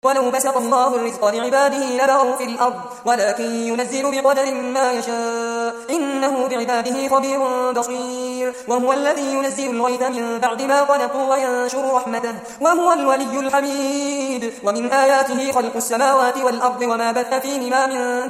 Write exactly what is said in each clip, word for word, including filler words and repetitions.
ولو بسط الله الرزق لعباده لبغوا في الأرض ولكن ينزل بقدر ما يشاء إنه بعباده خبير بصير وهو الذي ينزل الغيث من بعد ما قنطوا وينشر رحمته وهو الولي الحميد ومن آياته خلق السماوات والأرض وما بث فيهما من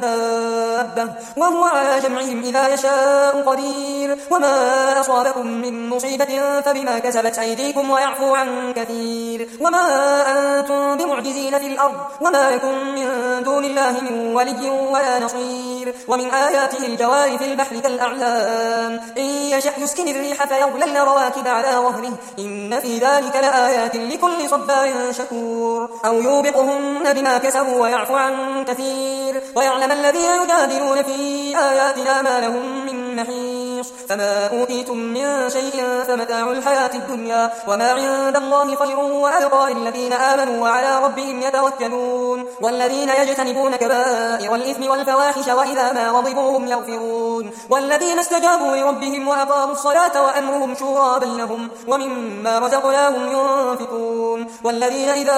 دابة وهو على جمعهم إذا يشاء قدير وما أصابكم من مصيبة فبما كسبت أيديكم ويعفو عن كثير وما أنتم بمعجزين في الأرض وما لكم من دون الله من ولي ولا نصير ومن آياته الجوار في البحر كالأعلام إن يشأ يسكن الريح فيظللن رواكد على ظهره إن في ذلك لآيات لكل صبار شكور أو يوبقهن بما كسبوا ويعفو عن كثير ويعلم الذين يجادلون في آياتنا ما لهم من محيص فما أوتيتم من شيء فمتاع الحياة الدنيا وما عند الله خير وأبقى للذين آمنوا وعلى ربهم يتوكلون والذين يجتنبون كبائر الإثم والفواحش وإذا ما غضبوا هم يغفرون والذين استجابوا لربهم وأقاموا الصلاة وأمرهم شورى بينهم ومما رزقناهم ينفقون والذين إذا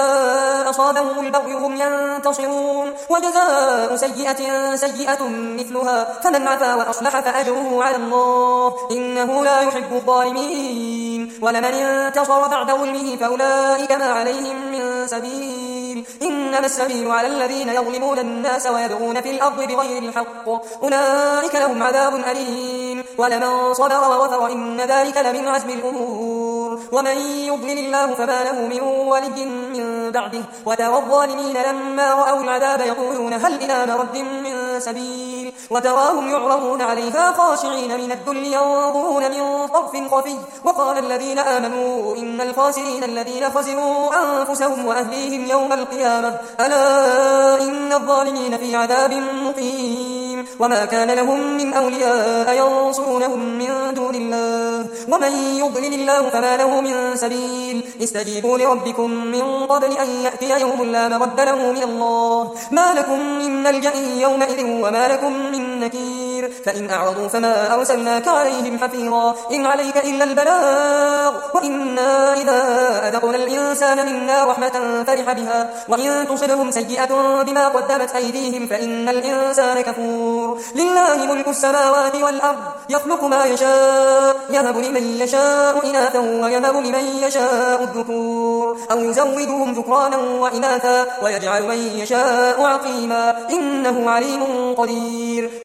أصابهم البغي هم ينتصرون وجزاء سيئة سيئة مثلها فمن عفا وأصلح فأجره على الله إنه لا يحب الظالمين ولمن انتصر بعد ظلمه فأولئك ما عليهم من سبيل إنما السبيل على الذين يظلمون الناس ويبغون في الأرض بغير الحق أولئك لهم عذاب أليم ولمن صبر وغفر إن ذلك لمن عزم الأمور ومن يضلل الله فما له من ولي من بعده وترى الظالمين لما رأوا العذاب يقولون هل إلى مرد من سبيل وتراهم يعرضون عليها خاشعين من الذل ينظرون من طرف خفي وقال الذين آمنوا إن الخاسرين الذين خسروا أنفسهم وأهليهم يوم القيامة ألا إن الظالمين في عذاب مقيم وما كان لهم من أولياء ينصرونهم من دون الله ومن يضلل الله فما له من سبيل استجيبوا لربكم من قبل أن يأتي يوم لا مرد له من الله ما لكم من ملجأ يومئذ وما لكم من نكير فإن أعرضوا فما أرسلناك عليهم حفيظا إن عليك إلا البلاغ وإنا إذا أذقنا الإنسان منا رحمة فرح بها وإن تصبهم سيئة بما قدمت أيديهم فإن الإنسان كفور لله ملك السماوات والأرض يخلق ما يشاء يهب لمن يشاء إناثا ويهب لمن يشاء الذكور أو يزودهم ذكرانا وإناثا ويجعل من يشاء عقيما إنه عليم قدير